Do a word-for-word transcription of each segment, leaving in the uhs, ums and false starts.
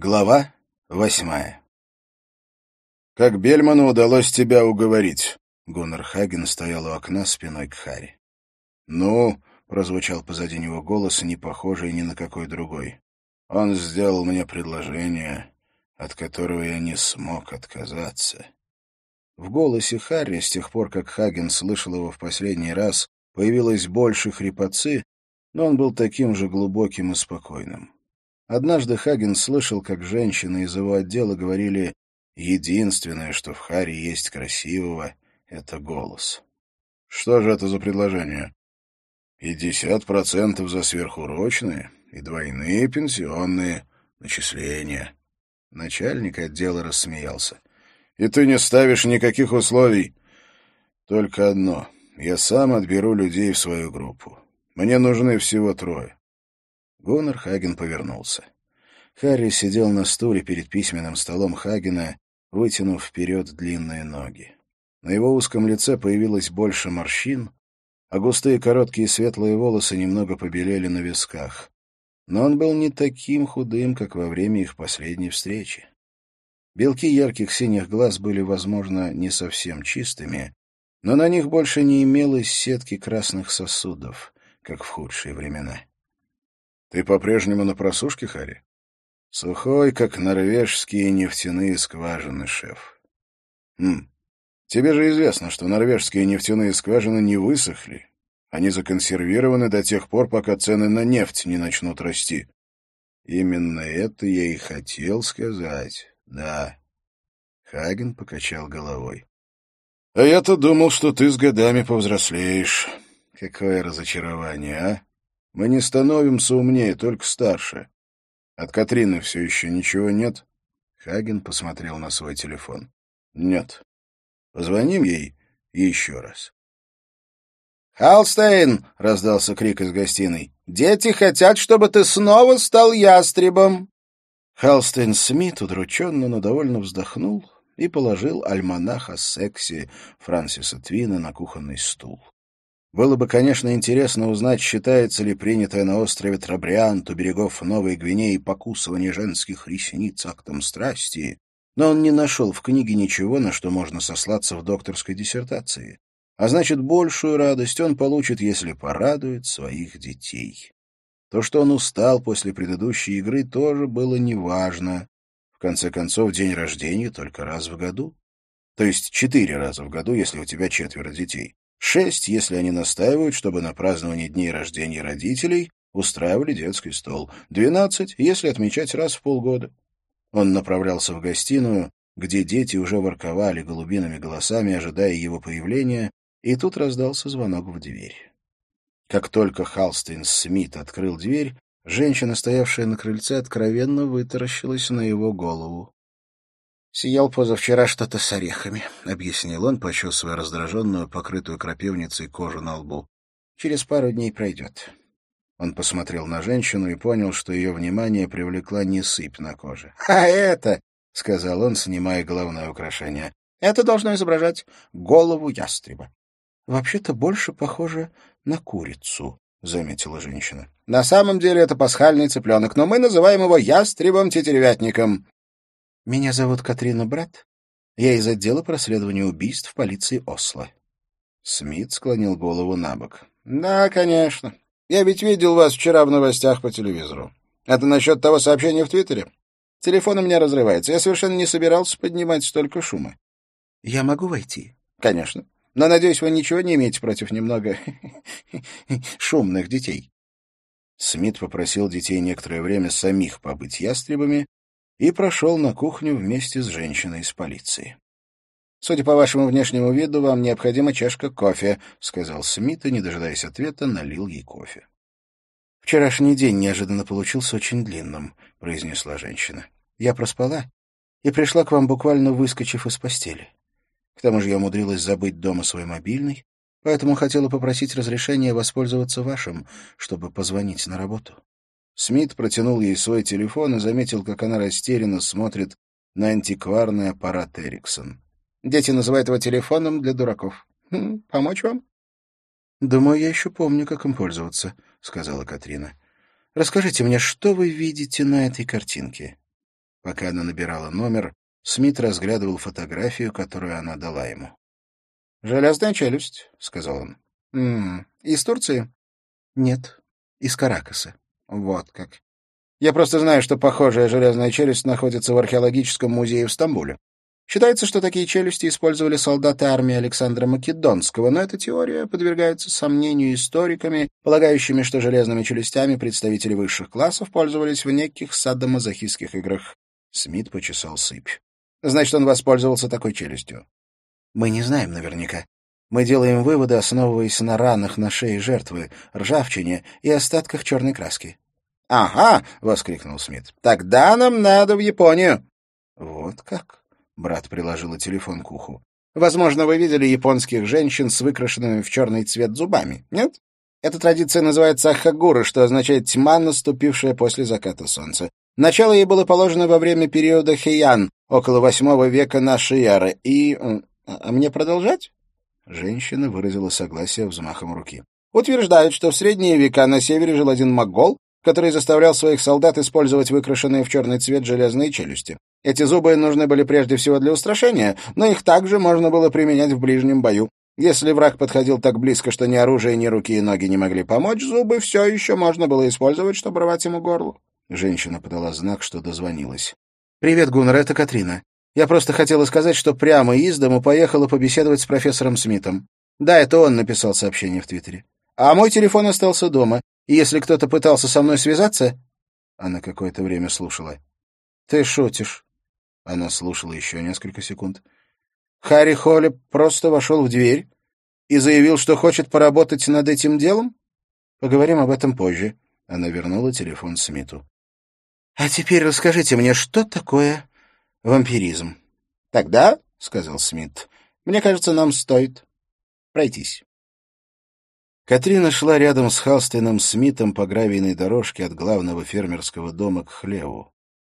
Глава восьмая. «Как Бельману удалось тебя уговорить?» Гуннар Хаген стоял у окна спиной к Харри. «Ну», — прозвучал позади него голос, не похожий ни на какой другой. «Он сделал мне предложение, от которого я не смог отказаться». В голосе Харри, с тех пор, как Хаген слышал его в последний раз, появилось больше хрипотцы, но он был таким же глубоким и спокойным. Однажды Хаген слышал, как женщины из его отдела говорили: «Единственное, что в Харри есть красивого, — это голос». «Что же это за предложение?» «Пятьдесят процентов за сверхурочные и двойные пенсионные начисления». Начальник отдела рассмеялся. «И ты не ставишь никаких условий?» «Только одно. Я сам отберу людей в свою группу. Мне нужны всего трое». Гуннар Хаген повернулся. Харри сидел на стуле перед письменным столом Хагена, вытянув вперед длинные ноги. На его узком лице появилось больше морщин, а густые короткие светлые волосы немного побелели на висках. Но он был не таким худым, как во время их последней встречи. Белки ярких синих глаз были, возможно, не совсем чистыми, но на них больше не имелось сетки красных сосудов, как в худшие времена. «Ты по-прежнему на просушке, Харри?» «Сухой, как норвежские нефтяные скважины, шеф». «Хм. Тебе же известно, что норвежские нефтяные скважины не высохли. Они законсервированы до тех пор, пока цены на нефть не начнут расти». «Именно это я и хотел сказать, да». Хаген покачал головой. «А я-то думал, что ты с годами повзрослеешь. Какое разочарование, а? Мы не становимся умнее, только старше. От Катрины все еще ничего нет?» Хаген посмотрел на свой телефон. «Нет. Позвоним ей еще раз». «Халстейн!» — раздался крик из гостиной. «Дети хотят, чтобы ты снова стал ястребом!» Халстейн Смит удрученно, но довольно вздохнул и положил альманах о сексе Франсиса Твина на кухонный стул. Было бы, конечно, интересно узнать, считается ли принятое на острове Трабриант у берегов Новой Гвинеи покусывание женских ресниц актом страсти, но он не нашел в книге ничего, на что можно сослаться в докторской диссертации. А значит, большую радость он получит, если порадует своих детей. То, что он устал после предыдущей игры, тоже было неважно. В конце концов, день рождения только раз в году. То есть четыре раза в году, если у тебя четверо детей. Шесть, если они настаивают, чтобы на празднование дней рождения родителей устраивали детский стол. Двенадцать, если отмечать раз в полгода. Он направлялся в гостиную, где дети уже ворковали голубиными голосами, ожидая его появления, и тут раздался звонок в дверь. Как только Халстейн Смит открыл дверь, женщина, стоявшая на крыльце, откровенно вытаращилась на его голову. «Съел позавчера что-то с орехами», — объяснил он, почесывая раздраженную, покрытую крапивницей кожу на лбу. «Через пару дней пройдет». Он посмотрел на женщину и понял, что ее внимание привлекла не сыпь на коже. «А это», — сказал он, снимая головное украшение, — «это должно изображать голову ястреба». «Вообще-то больше похоже на курицу», — заметила женщина. «На самом деле это пасхальный цыпленок, но мы называем его ястребом-тетеревятником». «Меня зовут Катрина Брат. Я из отдела по расследованию убийств полиции Осло». Смит склонил голову на бок. «Да, конечно. Я ведь видел вас вчера в новостях по телевизору. Это насчет того сообщения в Твиттере? Телефон у меня разрывается. Я совершенно не собирался поднимать столько шума». «Я могу войти?» «Конечно. Но, надеюсь, вы ничего не имеете против немного шумных детей». Смит попросил детей некоторое время самих побыть ястребами и прошел на кухню вместе с женщиной из полиции. «Судя по вашему внешнему виду, вам необходима чашка кофе», — сказал Смит и, не дожидаясь ответа, налил ей кофе. «Вчерашний день неожиданно получился очень длинным», — произнесла женщина. «Я проспала и пришла к вам, буквально выскочив из постели. К тому же я умудрилась забыть дома свой мобильный, поэтому хотела попросить разрешения воспользоваться вашим, чтобы позвонить на работу». Смит протянул ей свой телефон и заметил, как она растерянно смотрит на антикварный аппарат Эриксон. «Дети называют его телефоном для дураков. Хм, помочь вам?» «Думаю, я еще помню, как им пользоваться», — сказала Катрина. «Расскажите мне, что вы видите на этой картинке?» Пока она набирала номер, Смит разглядывал фотографию, которую она дала ему. «Железная челюсть», — сказал он. «М-м, из Турции?» «Нет, из Каракаса». «Вот как. Я просто знаю, что похожая железная челюсть находится в археологическом музее в Стамбуле. Считается, что такие челюсти использовали солдаты армии Александра Македонского, но эта теория подвергается сомнению историками, полагающими, что железными челюстями представители высших классов пользовались в неких садомазохистских играх». Смит почесал сыпь. «Значит, он воспользовался такой челюстью?» «Мы не знаем наверняка. Мы делаем выводы, основываясь на ранах на шее жертвы, ржавчине и остатках черной краски». «Ага!» — воскликнул Смит. «Тогда нам надо в Японию». «Вот как?» — брат приложил телефон к уху. «Возможно, вы видели японских женщин с выкрашенными в черный цвет зубами, нет? Эта традиция называется ахагура, что означает «тьма, наступившая после заката солнца». Начало ей было положено во время периода Хэйан, около восьмого века нашей эры. И... А мне продолжать?» Женщина выразила согласие взмахом руки. «Утверждают, что в средние века на севере жил один могол, который заставлял своих солдат использовать выкрашенные в черный цвет железные челюсти. Эти зубы нужны были прежде всего для устрашения, но их также можно было применять в ближнем бою. Если враг подходил так близко, что ни оружие, ни руки и ноги не могли помочь, зубы все еще можно было использовать, чтобы рвать ему горло». Женщина подала знак, что дозвонилась. «Привет, Гуннер, это Катрина. Я просто хотела сказать, что прямо из дому поехала побеседовать с профессором Смитом. Да, это он написал сообщение в Твиттере. А мой телефон остался дома, и если кто-то пытался со мной связаться...» Она какое-то время слушала. «Ты шутишь?» Она слушала еще несколько секунд. «Харри Холли просто вошел в дверь и заявил, что хочет поработать над этим делом? Поговорим об этом позже». Она вернула телефон Смиту. «А теперь расскажите мне, что такое вампиризм?» «Тогда, — сказал Смит, — мне кажется, нам стоит пройтись». Катрина шла рядом с Халстейном Смитом по гравийной дорожке от главного фермерского дома к хлеву.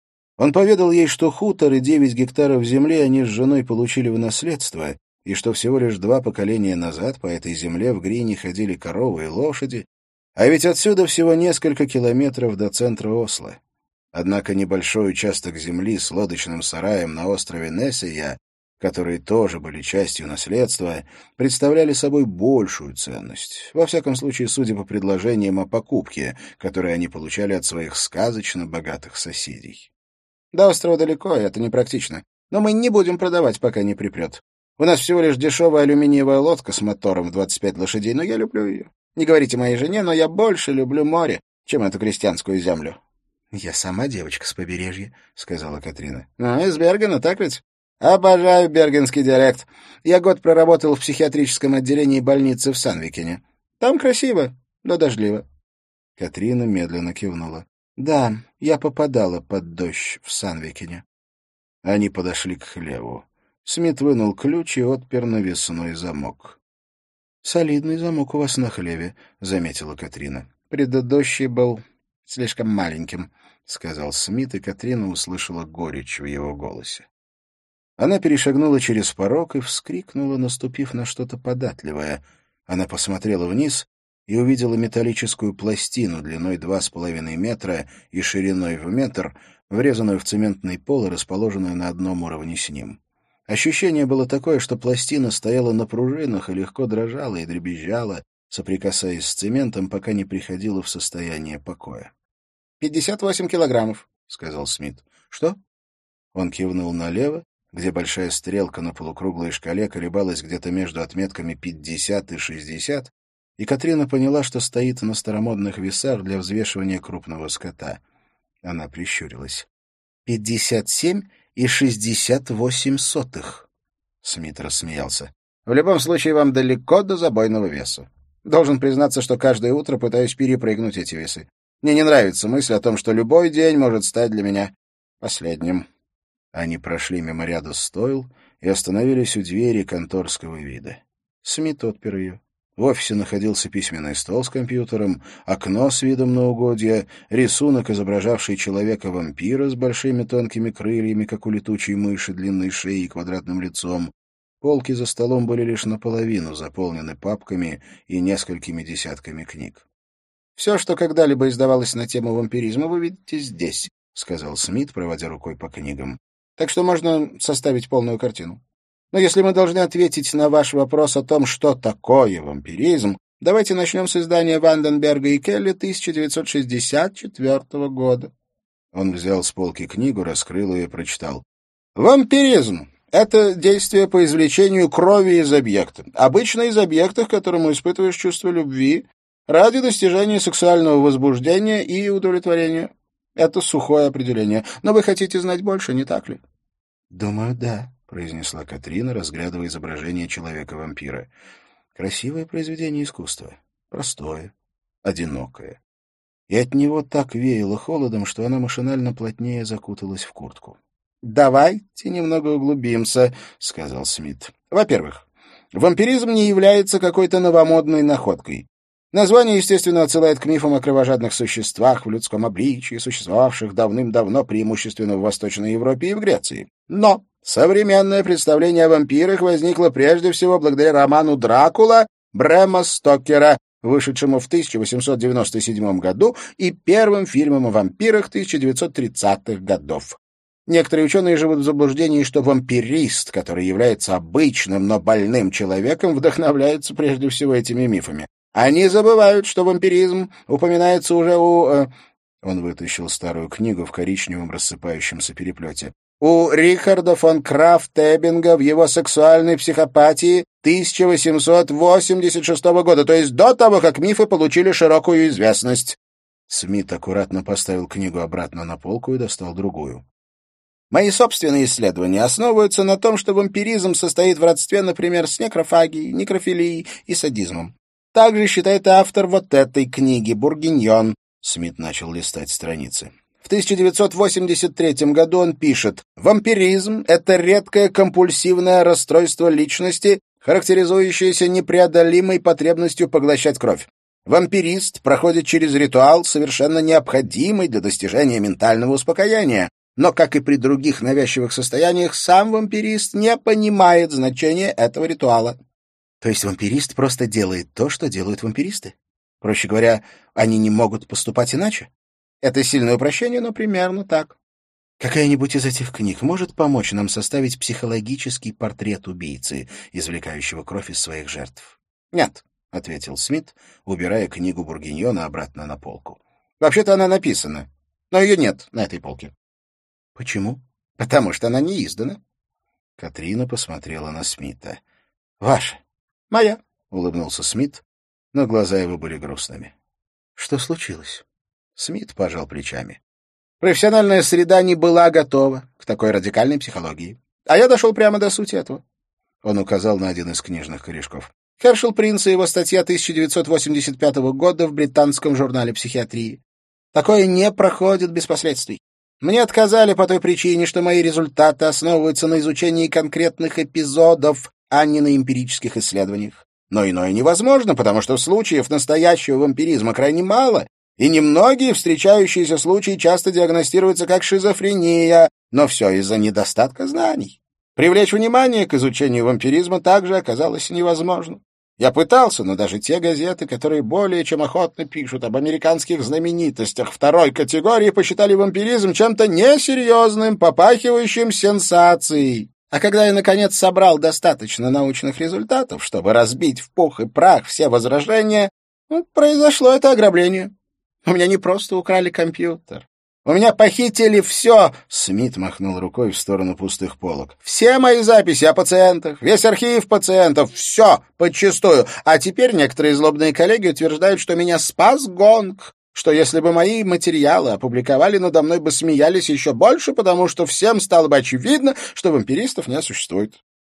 Он поведал ей, что хутор и девять гектаров земли они с женой получили в наследство, и что всего лишь два поколения назад по этой земле в Грине ходили коровы и лошади, а ведь отсюда всего несколько километров до центра Осло. Однако небольшой участок земли с лодочным сараем на острове Несея, которые тоже были частью наследства, представляли собой большую ценность, во всяком случае, судя по предложениям о покупке, которые они получали от своих сказочно богатых соседей. «До острова далеко, и это непрактично. Но мы не будем продавать, пока не припрет. У нас всего лишь дешевая алюминиевая лодка с мотором в двадцать пять лошадей, но я люблю ее. Не говорите моей жене, но я больше люблю море, чем эту крестьянскую землю». «Я сама девочка с побережья», — сказала Катрина. «Ну, из Бергена, так ведь? Обожаю бергенский диалект. Я год проработал в психиатрическом отделении больницы в Сандвикене. Там красиво, но дождливо». Катрина медленно кивнула. «Да, я попадала под дождь в Сандвикене». Они подошли к хлеву. Смит вынул ключ и отпер навесной замок. «Солидный замок у вас на хлеве», — заметила Катрина. «Предыдущий был слишком маленьким», — сказал Смит, и Катрина услышала горечь в его голосе. Она перешагнула через порог и вскрикнула, наступив на что-то податливое. Она посмотрела вниз и увидела металлическую пластину длиной два с половиной метра и шириной в метр, врезанную в цементный пол и расположенную на одном уровне с ним. Ощущение было такое, что пластина стояла на пружинах и легко дрожала и дребезжала, соприкасаясь с цементом, пока не приходила в состояние покоя. «Пятьдесят восемь килограммов», — сказал Смит. «Что?» Он кивнул налево, где большая стрелка на полукруглой шкале колебалась где-то между отметками пятьдесят и шестьдесят, и Катрина поняла, что стоит на старомодных весах для взвешивания крупного скота. Она прищурилась. «Пятьдесят семь и шестьдесят восемь сотых». Смит рассмеялся. «В любом случае, вам далеко до забойного веса. Должен признаться, что каждое утро пытаюсь перепрыгнуть эти весы. Мне не нравится мысль о том, что любой день может стать для меня последним». Они прошли мимо ряда стойл и остановились у двери конторского вида. Смит отпер ее. В офисе находился письменный стол с компьютером, окно с видом на угодья, рисунок, изображавший человека-вампира с большими тонкими крыльями, как у летучей мыши, длинной шеей и квадратным лицом. Полки за столом были лишь наполовину заполнены папками и несколькими десятками книг. «Все, что когда-либо издавалось на тему вампиризма, вы видите здесь», — сказал Смит, проводя рукой по книгам. «Так что можно составить полную картину. Но если мы должны ответить на ваш вопрос о том, что такое вампиризм, давайте начнем с издания Ванденберга и Келли тысяча девятьсот шестьдесят четвёртого года». Он взял с полки книгу, раскрыл ее и прочитал. «Вампиризм — это действие по извлечению крови из объекта, обычно из объекта, к которому испытываешь чувство любви, ради достижения сексуального возбуждения и удовлетворения. Это сухое определение. Но вы хотите знать больше, не так ли?» «Думаю, да», — произнесла Катрина, разглядывая изображение человека-вампира. «Красивое произведение искусства. Простое, одинокое. И от него так веяло холодом, что она машинально плотнее закуталась в куртку. «Давайте немного углубимся», — сказал Смит. «Во-первых, вампиризм не является какой-то новомодной находкой. Название, естественно, отсылает к мифам о кровожадных существах в людском обличии, существовавших давным-давно преимущественно в Восточной Европе и в Греции. Но современное представление о вампирах возникло прежде всего благодаря роману «Дракула» Брэма Стокера, вышедшему в тысяча восемьсот девяносто седьмом году, и первым фильмом о вампирах тысяча девятьсот тридцатых годов. Некоторые ученые живут в заблуждении, что вампирист, который является обычным, но больным человеком, вдохновляется прежде всего этими мифами. Они забывают, что вампиризм упоминается уже у... Э... Он вытащил старую книгу в коричневом рассыпающемся переплете. У Рихарда фон Крафт-Эббинга в его «Сексуальной психопатии» тысяча восемьсот восемьдесят шестого года, то есть до того, как мифы получили широкую известность. Смит аккуратно поставил книгу обратно на полку и достал другую. Мои собственные исследования основываются на том, что вампиризм состоит в родстве, например, с некрофагией, некрофилией и садизмом. Также считает автор вот этой книги «Бургиньон». Смит начал листать страницы. В тысяча девятьсот восемьдесят третьем году он пишет: «Вампиризм — это редкое компульсивное расстройство личности, характеризующееся непреодолимой потребностью поглощать кровь. Вампирист проходит через ритуал, совершенно необходимый для достижения ментального успокоения, но, как и при других навязчивых состояниях, сам вампирист не понимает значения этого ритуала». То есть вампирист просто делает то, что делают вампиристы? Проще говоря, они не могут поступать иначе? Это сильное упрощение, но примерно так. Какая-нибудь из этих книг может помочь нам составить психологический портрет убийцы, извлекающего кровь из своих жертв? Нет, — ответил Смит, убирая книгу Бургиньона обратно на полку. Вообще-то она написана, но ее нет на этой полке. Почему? Потому что она не издана. Катрина посмотрела на Смита. Ваша. Моя, — улыбнулся Смит, но глаза его были грустными. Что случилось? Смит пожал плечами. Профессиональная среда не была готова к такой радикальной психологии. А я дошел прямо до сути этого. Он указал на один из книжных корешков. Хершел Принц и его статья тысяча девятьсот восемьдесят пятого года в британском журнале психиатрии. Такое не проходит без последствий. Мне отказали по той причине, что мои результаты основываются на изучении конкретных эпизодов, а не на эмпирических исследованиях. Но иное невозможно, потому что случаев настоящего вампиризма крайне мало, и немногие встречающиеся случаи часто диагностируются как шизофрения, но все из-за недостатка знаний. Привлечь внимание к изучению вампиризма также оказалось невозможно. Я пытался, но даже те газеты, которые более чем охотно пишут об американских знаменитостях второй категории, посчитали вампиризм чем-то несерьезным, попахивающим сенсацией. А когда я, наконец, собрал достаточно научных результатов, чтобы разбить в пух и прах все возражения, ну, произошло это ограбление. У меня не просто украли компьютер. У меня похитили все. Смит махнул рукой в сторону пустых полок. Все мои записи о пациентах, весь архив пациентов, все подчистую. А теперь некоторые злобные коллеги утверждают, что меня спас гонг, что если бы мои материалы опубликовали, надо мной бы смеялись еще больше, потому что всем стало бы очевидно, что вампиристов не существует.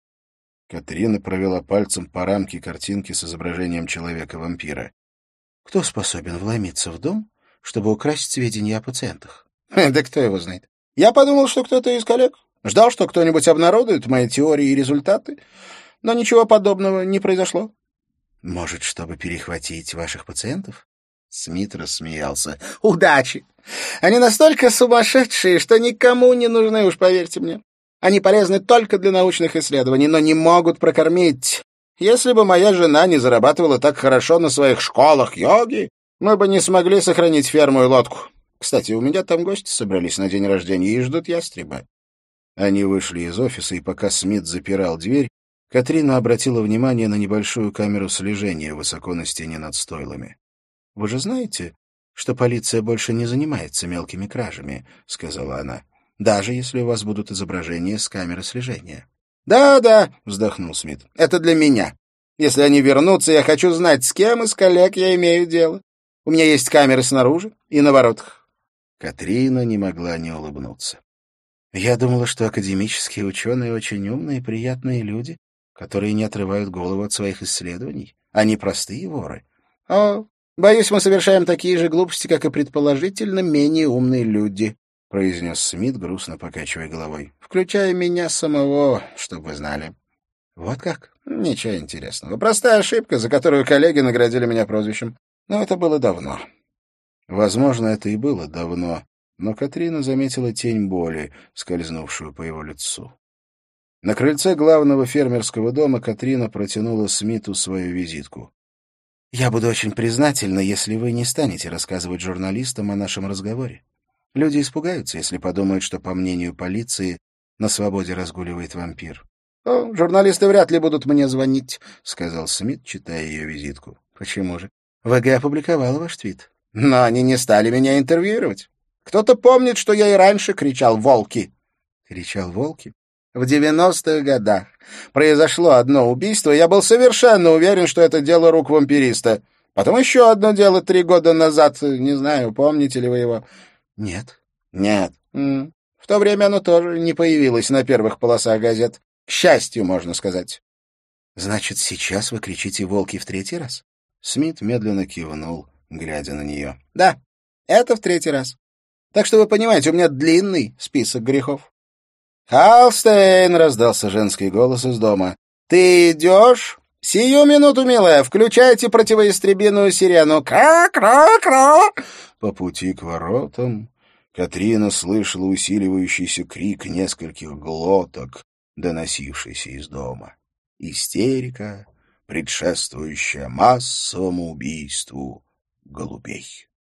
Катрина провела пальцем по рамке картинки с изображением человека-вампира. Кто способен вломиться в дом, чтобы украсть сведения о пациентах? Да кто его знает. Я подумал, что кто-то из коллег. Ждал, что кто-нибудь обнародует мои теории и результаты, но ничего подобного не произошло. Может, чтобы перехватить ваших пациентов? Смит рассмеялся. Удачи! Они настолько сумасшедшие, что никому не нужны, уж поверьте мне. Они полезны только для научных исследований, но не могут прокормить. Если бы моя жена не зарабатывала так хорошо на своих школах йоги, мы бы не смогли сохранить ферму и лодку. Кстати, у меня там гости собрались на день рождения и ждут ястреба». Они вышли из офиса, и пока Смит запирал дверь, Катрина обратила внимание на небольшую камеру слежения высоко на стене над стойлами. «Вы же знаете, что полиция больше не занимается мелкими кражами», — сказала она, — «даже если у вас будут изображения с камеры слежения». «Да, да», — вздохнул Смит, — «это для меня. Если они вернутся, я хочу знать, с кем из коллег я имею дело. У меня есть камеры снаружи и на воротах». Катрина не могла не улыбнуться. «Я думала, что академические ученые очень умные и приятные люди, которые не отрывают голову от своих исследований. Они простые воры. О, боюсь, мы совершаем такие же глупости, как и предположительно менее умные люди», — произнес Смит, грустно покачивая головой. «Включая меня самого, чтобы вы знали». «Вот как? Ничего интересного. Простая ошибка, за которую коллеги наградили меня прозвищем. Но это было давно». Возможно, это и было давно, но Катрина заметила тень боли, скользнувшую по его лицу. На крыльце главного фермерского дома Катрина протянула Смиту свою визитку. «Я буду очень признательна, если вы не станете рассказывать журналистам о нашем разговоре. Люди испугаются, если подумают, что, по мнению полиции, на свободе разгуливает вампир». «О, журналисты вряд ли будут мне звонить», — сказал Смит, читая ее визитку. «Почему же? ВГ опубликовал ваш твит. Но они не стали меня интервьюировать. Кто-то помнит, что я и раньше кричал «Волки». Кричал «Волки»? В девяностых годах произошло одно убийство, и я был совершенно уверен, что это дело рук вампириста. Потом еще одно дело три года назад. Не знаю, помните ли вы его? Нет. Нет. М-м. В то время оно тоже не появилось на первых полосах газет. К счастью, можно сказать. Значит, сейчас вы кричите «Волки» в третий раз? Смит медленно кивнул, глядя на нее. Да, это в третий раз. Так что вы понимаете, у меня длинный список грехов. «Халстейн!» — раздался женский голос из дома. «Ты идешь? Сию минуту, милая, включайте противоистребиную сирену. Кра-кра-кра!» По пути к воротам Катрина слышала усиливающийся крик нескольких глоток, доносившийся из дома. Истерика, предшествующая массовому убийству голубей.